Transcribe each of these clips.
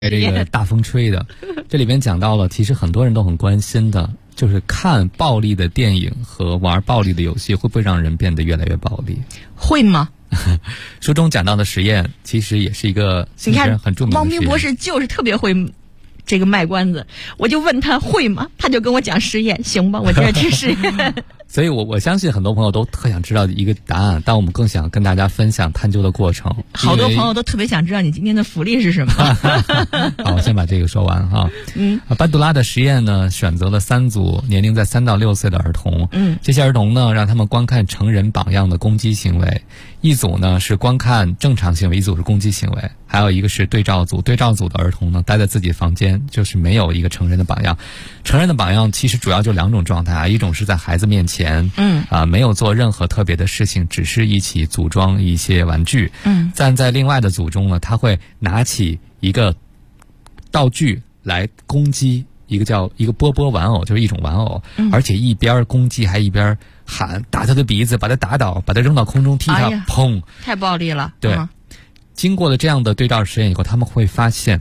这个大风吹的，这里边讲到了，其实很多人都很关心的，就是看暴力的电影和玩暴力的游戏会不会让人变得越来越暴力？ 会吗？ 书中讲到的实验其实也是一个你看很著名的实验。 汪明博士就是特别会这个卖关子，我就问他会吗？他就跟我讲实验，行吧，我接着去实验。 所以我相信很多朋友都特想知道一个答案，但我们更想跟大家分享探究的过程。 好多朋友都特别想知道你今天的福利是什么。 好，我先把这个说完哈。班杜拉的实验呢，选择了3组年龄在3到6岁的儿童。这些儿童呢，让他们观看成人榜样的攻击行为。一组呢是观看正常行为，一组是攻击行为，还有一个是对照组。对照组的儿童呢，待在自己房间，就是没有一个成人的榜样。成人的榜样其实主要就2种状态啊，一种是在孩子面前，没有做任何特别的事情，只是一起组装一些玩具。站在另外的组中呢，他会拿起一个道具来攻击一个波波玩偶，就是一种玩偶，而且一边攻击还一边喊，打他的鼻子，把他打倒，把他扔到空中踢他，砰！ 太暴力了。 对，经过了这样的对照实验以后，他们会发现，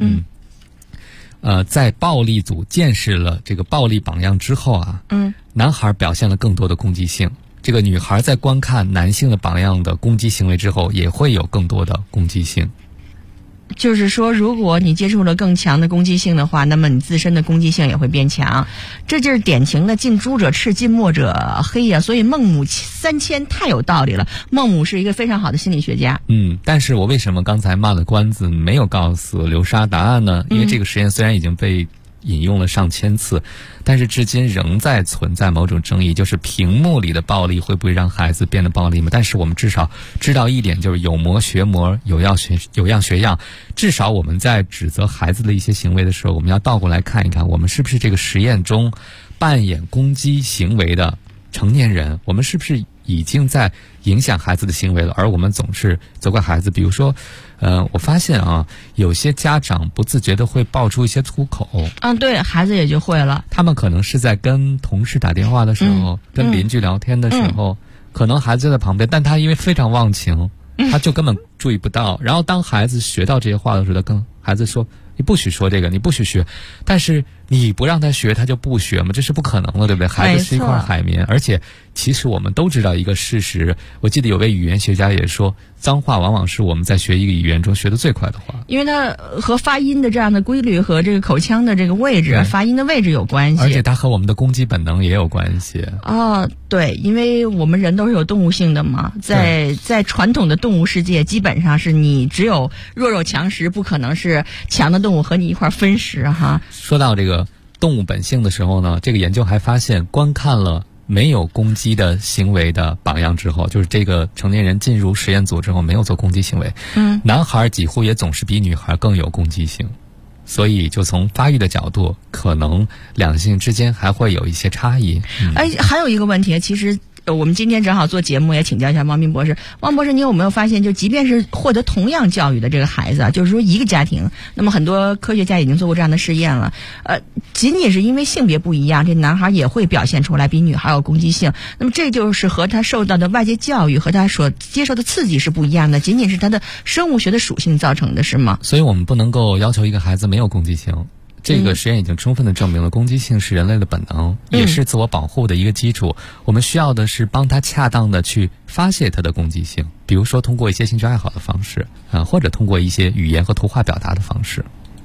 在暴力组见识了这个暴力榜样之后啊，男孩表现了更多的攻击性。这个女孩在观看男性的榜样的攻击行为之后，也会有更多的攻击性。 就是说，如果你接触了更强的攻击性的话，那么你自身的攻击性也会变强。这就是典型的近朱者赤，近墨者黑呀。所以孟母3000太有道理了。孟母是一个非常好的心理学家。 但是我为什么刚才卖了关子没有告诉流沙答案呢？因为这个实验虽然已经被引用了上千次，但是至今仍在存在某种争议，就是屏幕里的暴力会不会让孩子变得暴力吗？但是我们至少知道一点，就是有模学模，有样学样。至少我们在指责孩子的一些行为的时候，我们要倒过来看一看，我们是不是这个实验中扮演攻击行为的成年人，我们是不是已经在影响孩子的行为了，而我们总是责怪孩子。比如说我发现啊，有些家长不自觉的会爆出一些粗口。 对，孩子也就会了。 他们可能是在跟同事打电话的时候，跟邻居聊天的时候，可能孩子就在旁边，但他因为非常忘情，他就根本注意不到。然后当孩子学到这些话的时候，他跟孩子说，你不许说这个，你不许学。但是你不让他学，他就不学嘛，这是不可能的，对不对？孩子是一块海绵。而且其实我们都知道一个事实，我记得有位语言学家也说，脏话往往是我们在学一个语言中学得最快的话， 因为它和发音的这样的规律和这个口腔的这个位置、发音的位置有关系， 而且它和我们的攻击本能也有关系。 对，因为我们人都是有动物性的嘛，在传统的动物世界，基本上是你只有弱肉强食，不可能是强的动物和你一块分食哈。 说到这个动物本性的时候呢，这个研究还发现，观看了没有攻击的行为的榜样之后，就是这个成年人进入实验组之后没有做攻击行为，男孩几乎也总是比女孩更有攻击性。所以就从发育的角度，可能两性之间还会有一些差异。 还有一个问题，其实我们今天正好做节目，也请教一下汪明博士。汪博士，你有没有发现，就即便是获得同样教育的这个孩子啊，就是说一个家庭，那么很多科学家已经做过这样的试验了。仅仅是因为性别不一样，这男孩也会表现出来比女孩有攻击性。那么这就是和他受到的外界教育和他所接受的刺激是不一样的，仅仅是他的生物学的属性造成的，是吗？ 所以我们不能够要求一个孩子没有攻击性。这个实验已经充分地证明了，攻击性是人类的本能，也是自我保护的一个基础。我们需要的是帮他恰当的去发泄他的攻击性，比如说通过一些兴趣爱好的方式，或者通过一些语言和图画表达的方式。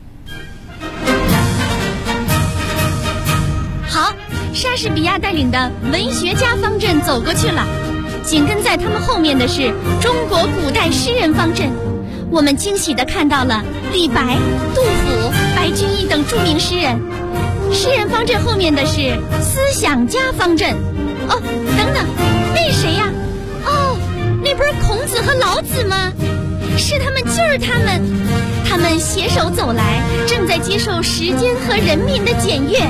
好，莎士比亚带领的文学家方阵走过去了，紧跟在他们后面的是中国古代诗人方阵。我们惊喜地看到了李白、杜甫、白居易等著名诗人。诗人方阵后面的是思想家方阵。等等，那谁呀？那不是孔子和老子吗？是他们，就是他们。他们携手走来，正在接受时间和人民的检阅。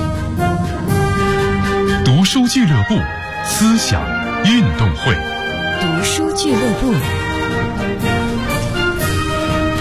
读书俱乐部，思想运动会。 读书俱乐部。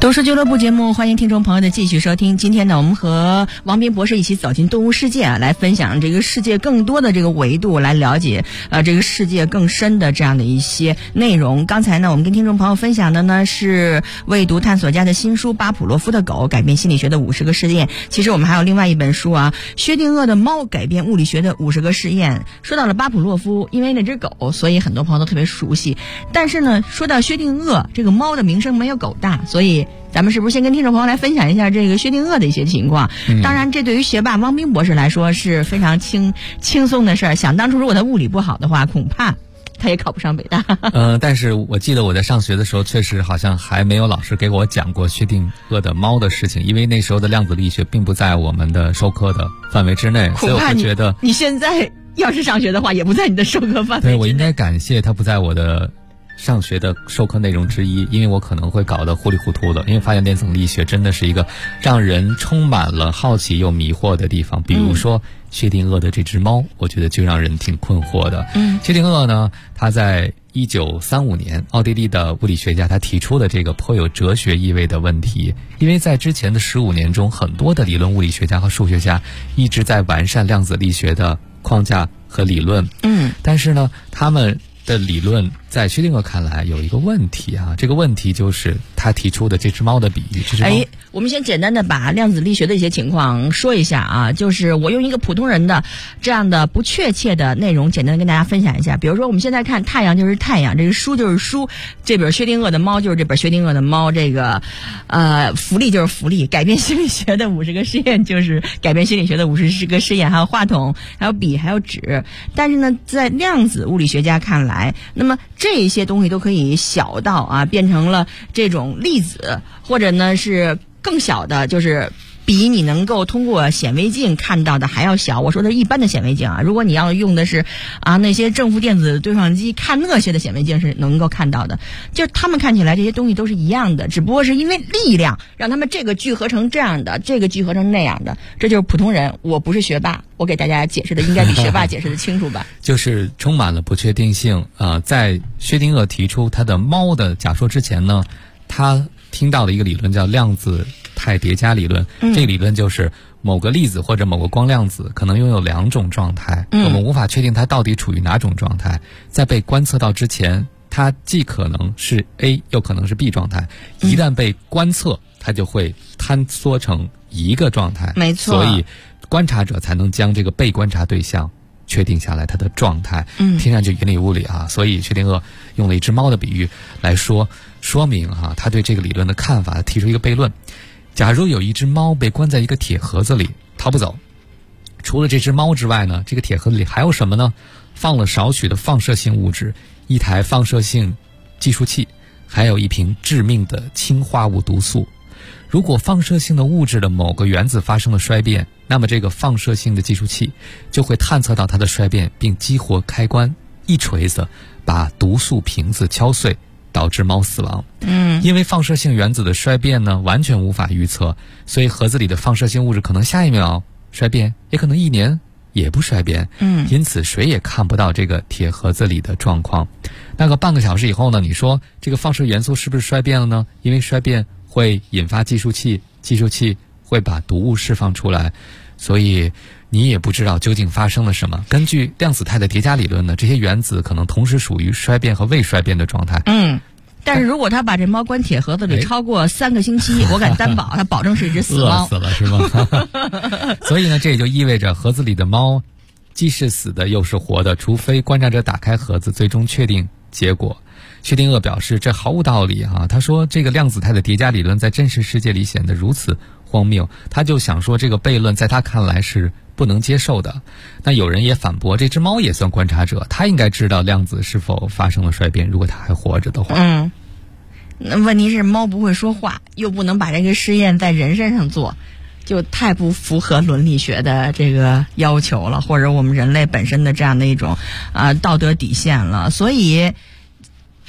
读书俱乐部节目，欢迎听众朋友的继续收听。今天呢，我们和王斌博士一起走进动物世界来分享这个世界更多的这个维度，来了解这个世界更深的这样的一些内容。刚才呢，我们跟听众朋友分享的呢是未读探索家的新书《巴甫洛夫的狗改变心理学的50个试验》。其实我们还有另外一本书啊，薛定谔的猫改变物理学的50个试验。说到了巴甫洛夫，因为那只狗，所以很多朋友都特别熟悉。但是呢，说到薛定谔，这个猫的名声没有狗大，所以咱们是不是先跟听众朋友来分享一下这个薛定谔的一些情况？当然，这对于学霸汪斌博士来说是非常轻松的事儿。想当初如果他物理不好的话，恐怕他也考不上北大。 但是我记得我在上学的时候，确实好像还没有老师给我讲过薛定谔的猫的事情，因为那时候的量子力学并不在我们的授课的范围之内，所以我会觉得你现在要是上学的话，也不在你的授课范围之内。 对，我应该感谢他不在我的上学的授课内容之一，因为我可能会搞得糊里糊涂的，因为发现量子力学真的是一个让人充满了好奇又迷惑的地方。比如说薛定谔的这只猫，我觉得就让人挺困惑的。薛定谔呢，他在1935年，奥地利的物理学家他提出的这个颇有哲学意味的问题，因为在之前的15年中，很多的理论物理学家和数学家一直在完善量子力学的框架和理论。但是呢，他们的理论在薛定谔看来有一个问题啊，这个问题就是他提出的这只猫的比喻。 我们先简单的把量子力学的一些情况说一下啊，就是我用一个普通人的这样的不确切的内容简单的跟大家分享一下。比如说我们现在看太阳就是太阳，这个书就是书，这本薛定谔的猫就是这本薛定谔的猫，这个福利就是福利，改变心理学的50个试验就是改变心理学的50个试验，还有话筒，还有笔，还有纸。但是呢，在量子物理学家看来，那么这些东西都可以小到啊变成了这种粒子，或者呢是更小的，就是比你能够通过显微镜看到的还要小。我说的一般的显微镜啊，如果你要用的是那些正负电子对撞机，看那些的显微镜是能够看到的。就是他们看起来这些东西都是一样的，只不过是因为力量让他们这个聚合成这样的，这个聚合成那样的。这就是普通人，我不是学霸，我给大家解释的应该比学霸解释的清楚吧。 就是充满了不确定性。在薛定谔提出他的猫的假说之前呢，他听到的一个理论叫量子态叠加理论。这个理论就是某个粒子或者某个光量子可能拥有2种状态，我们无法确定它到底处于哪种状态。在被观测到之前，它既可能是 A 又可能是 B 状态，一旦被观测，它就会坍缩成一个状态。 没错， 所以观察者才能将这个被观察对象确定下来它的状态。听上去云里雾里啊，所以薛定谔用了一只猫的比喻来说明他对这个理论的看法，提出一个悖论。假如有一只猫被关在一个铁盒子里逃不走，除了这只猫之外呢，这个铁盒子里还有什么呢？放了少许的放射性物质，一台放射性计数器，还有一瓶致命的氰化物毒素。如果放射性的物质的某个原子发生了衰变，那么这个放射性的计数器就会探测到它的衰变，并激活开关，一锤子把毒素瓶子敲碎，导致猫死亡。因为放射性原子的衰变呢完全无法预测，所以盒子里的放射性物质可能下一秒衰变，也可能1年也不衰变。因此谁也看不到这个铁盒子里的状况。那个半个小时以后呢，你说这个放射元素是不是衰变了呢？因为衰变会引发计数器，计数器会把毒物释放出来，所以你也不知道究竟发生了什么。根据量子态的叠加理论呢，这些原子可能同时属于衰变和未衰变的状态。 但是如果他把这猫关铁盒子里超过3个星期，我敢担保他保证是一只死猫。 饿死了是吗？所以呢，这也就意味着盒子里的猫既是死的又是活的，除非观察者打开盒子最终确定结果。薛定谔表示这毫无道理他说这个量子态的叠加理论在真实世界里显得如此荒谬，他就想说这个悖论在他看来是不能接受的。那有人也反驳，这只猫也算观察者，它应该知道量子是否发生了衰变，如果它还活着的话。 那问题是猫不会说话，又不能把这个实验在人身上做，就太不符合伦理学的这个要求了，或者我们人类本身的这样的一种道德底线了。所以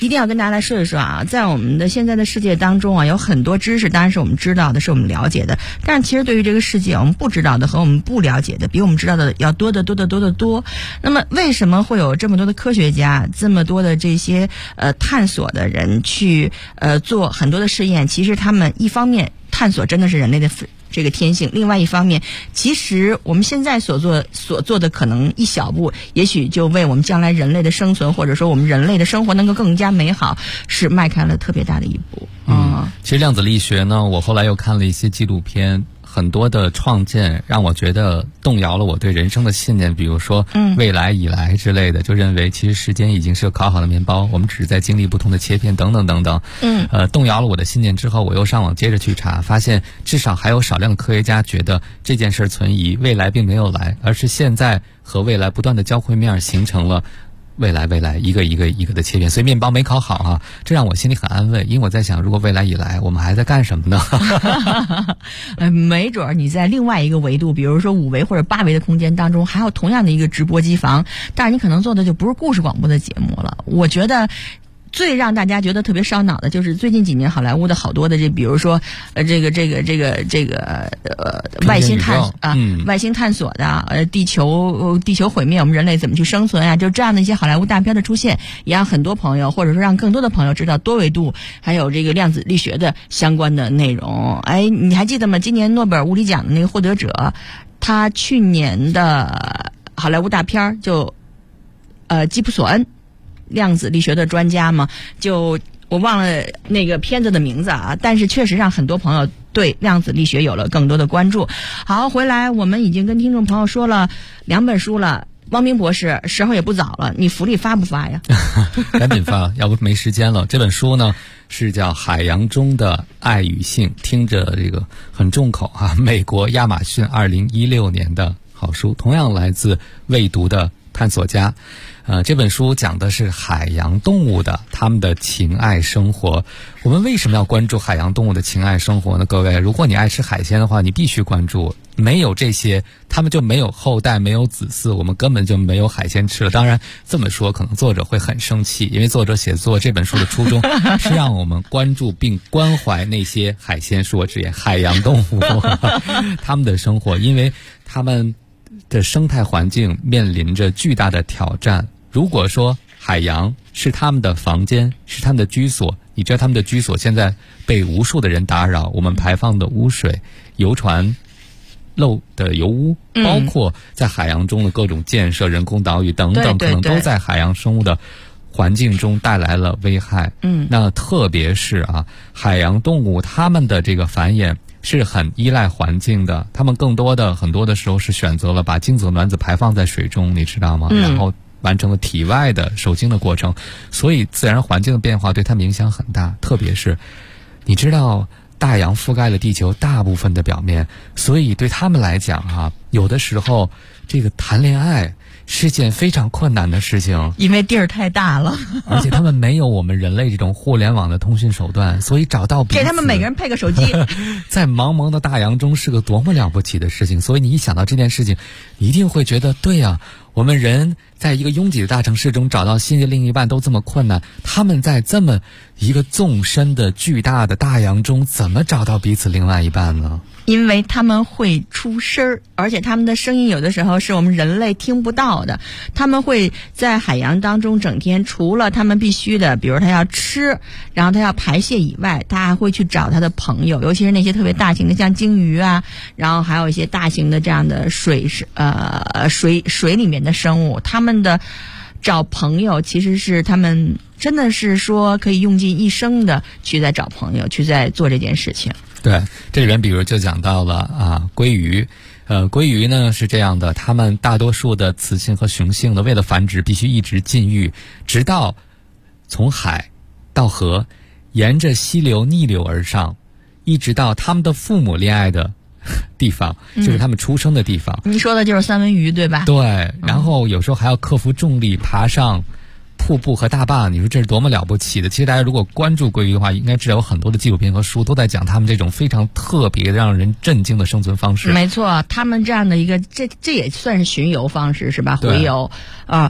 一定要跟大家来说一说啊，在我们的现在的世界当中啊，有很多知识当然是我们知道的，是我们了解的，但是其实对于这个世界我们不知道的和我们不了解的比我们知道的要多得多。那么为什么会有这么多的科学家，这么多的这些探索的人去做很多的试验？其实他们一方面探索真的是人类的这个天性，另外一方面，其实我们现在所做的可能一小步，也许就为我们将来人类的生存，或者说我们人类的生活能够更加美好，是迈开了特别大的一步。 其实量子力学呢，我后来又看了一些纪录片，很多的创建让我觉得动摇了我对人生的信念，比如说未来以来之类的，就认为其实时间已经是个烤好的面包，我们只是在经历不同的切片等等等等。动摇了我的信念之后，我又上网接着去查，发现至少还有少量的科学家觉得这件事存疑，未来并没有来，而是现在和未来不断的交汇面形成了未来一个一个的切片，所以面包没烤好啊，这让我心里很安慰，因为我在想，如果未来以来我们还在干什么呢？ 没准你在另外一个维度，比如说5维或者8维的空间当中，还有同样的一个直播机房，但是你可能做的就不是故事广播的节目了。我觉得最让大家觉得特别烧脑的就是最近几年好莱坞的好多的比如说外星探索的地球毁灭，我们人类怎么去生存啊？就这样的一些好莱坞大片的出现，也让很多朋友或者说让更多的朋友知道多维度还有这个量子力学的相关的内容。你还记得吗？今年诺贝尔物理奖的那个获得者，他去年的好莱坞大片就基普索恩。量子力学的专家嘛，就我忘了那个片子的名字啊，但是确实让很多朋友对量子力学有了更多的关注。好，回来我们已经跟听众朋友说了2本书了，汪斌博士，时候也不早了，你福利发不发呀？ 赶紧发，要不没时间了。这本书呢是叫《海洋中的爱与性》，听着这个很重口啊，美国亚马逊2016年的好书，同样来自未读的探索家。这本书讲的是海洋动物的他们的情爱生活。我们为什么要关注海洋动物的情爱生活呢？各位，如果你爱吃海鲜的话，你必须关注。没有这些，他们就没有后代，没有子嗣，我们根本就没有海鲜吃了。当然这么说可能作者会很生气，因为作者写作这本书的初衷是让我们关注并关怀那些海鲜，恕我直言，海洋动物他们的生活，因为他们的生态环境面临着巨大的挑战。如果说海洋是他们的房间，是他们的居所，你知道他们的居所现在被无数的人打扰，我们排放的污水、游船漏的油污，包括在海洋中的各种建设、人工岛屿等等，可能都在海洋生物的环境中带来了危害。那特别是海洋动物它们的这个繁衍是很依赖环境的，它们很多的时候是选择了把精子卵子排放在水中，你知道吗？然后完成了体外的受精的过程，所以自然环境的变化对它们影响很大。特别是你知道大洋覆盖了地球大部分的表面，所以对他们来讲有的时候这个谈恋爱是件非常困难的事情， 因为地儿太大了， 而且他们没有我们人类这种互联网的通讯手段，所以找到彼此， 给他们每个人配个手机在茫茫的大洋中是个多么了不起的事情。所以你一想到这件事情，你一定会觉得对呀，我们人在一个拥挤的大城市中找到心仪的另一半都这么困难，他们在这么一个纵深的巨大的大洋中怎么找到彼此另外一半呢？ 因为他们会出声儿，而且他们的声音有的时候是我们人类听不到的。他们会在海洋当中整天，除了他们必须的，比如他要吃，然后他要排泄以外，他还会去找他的朋友，尤其是那些特别大型的像鲸鱼啊，然后还有一些大型的这样的水里面的生物，他们的找朋友其实是他们真的是说可以用尽一生的去在找朋友，去在做这件事情。 对，这里边比如就讲到了鲑鱼。鲑鱼呢是这样的，它们大多数的雌性和雄性的为了繁殖必须一直禁欲，直到从海到河，沿着溪流逆流而上，一直到他们的父母恋爱的地方，就是他们出生的地方。 你说的就是三文鱼对吧？ 对，然后有时候还要克服重力爬上瀑布和大坝，你说这是多么了不起的。其实大家如果关注鲑鱼的话，应该知道有很多的纪录片和书都在讲他们这种非常特别让人震惊的生存方式。 没错，他们这样的一个这也算是巡游方式是吧？洄游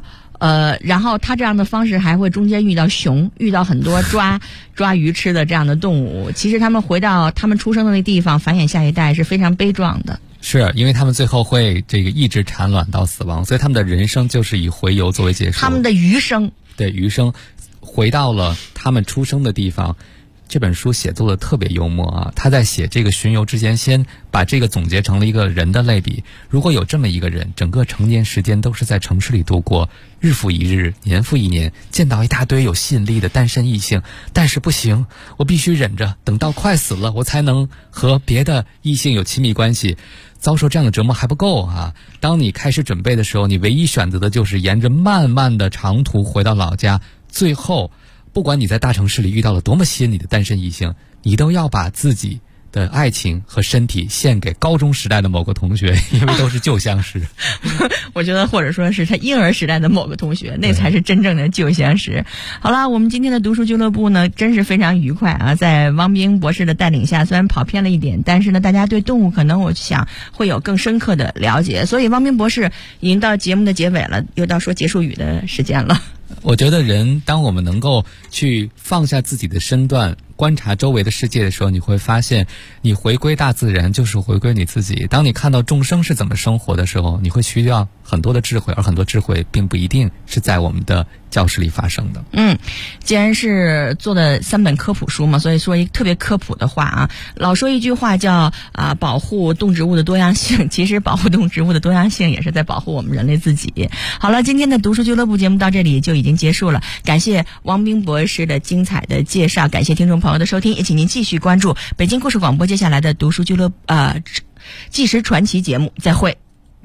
然后它这样的方式还会中间遇到熊，遇到很多抓鱼吃的这样的动物。其实他们回到他们出生的那地方繁衍下一代是非常悲壮的。 是因为他们最后会一直产卵到死亡，所以他们的人生就是以洄游作为结束。 他们的余生， 对，余生回到了他们出生的地方。这本书写作的特别幽默啊！他在写这个巡游之前，先把这个总结成了一个人的类比。如果有这么一个人，整个成年时间都是在城市里度过，日复一日，年复一年，见到一大堆有吸引力的单身异性，但是不行，我必须忍着，等到快死了，我才能和别的异性有亲密关系。遭受这样的折磨还不够啊！当你开始准备的时候，你唯一选择的就是沿着漫漫的长途回到老家，最后不管你在大城市里遇到了多么吸引你的单身异性，你都要把自己的爱情和身体献给高中时代的某个同学，因为都是旧相识。 我觉得或者说是他婴儿时代的某个同学，那才是真正的旧相识。好了，我们今天的读书俱乐部呢，真是非常愉快啊！在汪冰博士的带领下，虽然跑偏了一点，但是呢，大家对动物可能我想会有更深刻的了解。所以汪冰博士已经到节目的结尾了，又到说结束语的时间了。 我觉得人，当我们能够去放下自己的身段，观察周围的世界的时候，你会发现你回归大自然就是回归你自己。当你看到众生是怎么生活的时候，你会需要很多的智慧，而很多智慧并不一定是在我们的教室里发生的。 既然是做的3本科普书嘛，所以说一个特别科普的话啊，老说一句话叫保护动植物的多样性，其实保护动植物的多样性也是在保护我们人类自己。好了，今天的读书俱乐部节目到这里就已经结束了，感谢汪冰博士的精彩的介绍，感谢听众朋友的收听，也请您继续关注北京故事广播接下来的读书俱乐部纪实传奇节目，再会。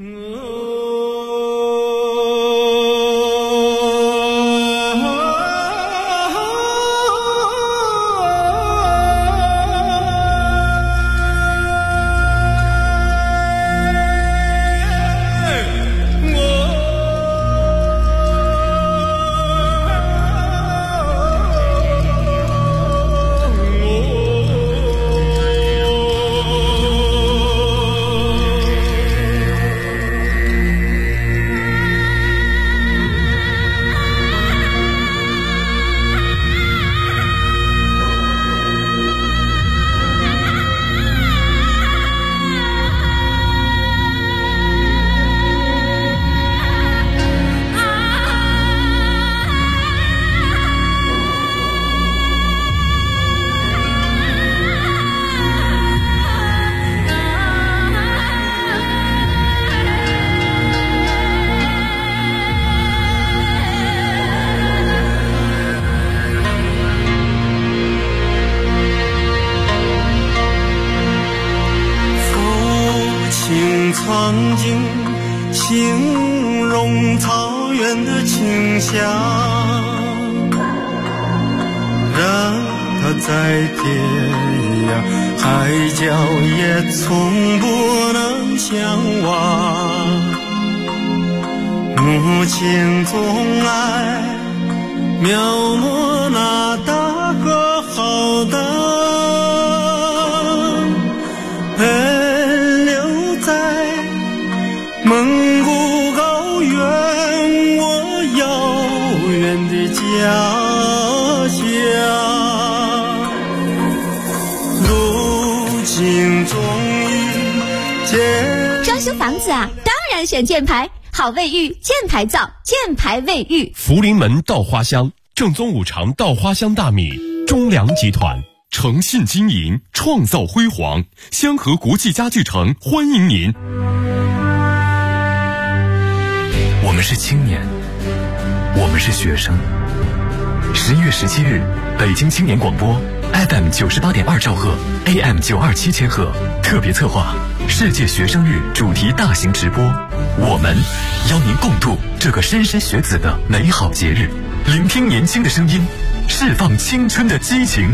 曾经形容草原的清香，让它在天涯海角也从不能相忘。母亲总爱描摹那大河浩荡，奔流在蒙古高原，我遥远的家乡。如今终于见。 装修房子啊，当然选箭牌，好卫浴，箭牌造，箭牌卫浴。 福临门稻花香，正宗五常稻花香大米，中粮集团。诚信经营，创造辉煌。香河国际家具城欢迎您。 我们是青年，我们是学生。11月17日，北京青年广播 FM 98.2兆赫 AM 927千赫特别策划世界学生日主题大型直播，我们邀您共度这个莘莘学子的美好节日，聆听年轻的声音，释放青春的激情。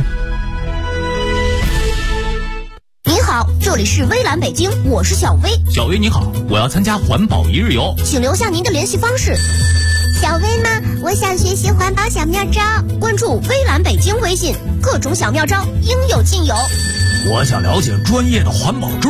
您好，这里是微蓝北京，我是小薇。 小薇你好，我要参加环保一日游， 请留下您的联系方式。 小薇吗？我想学习环保小妙招， 关注微蓝北京微信，各种小妙招应有尽有。 我想了解专业的环保知识。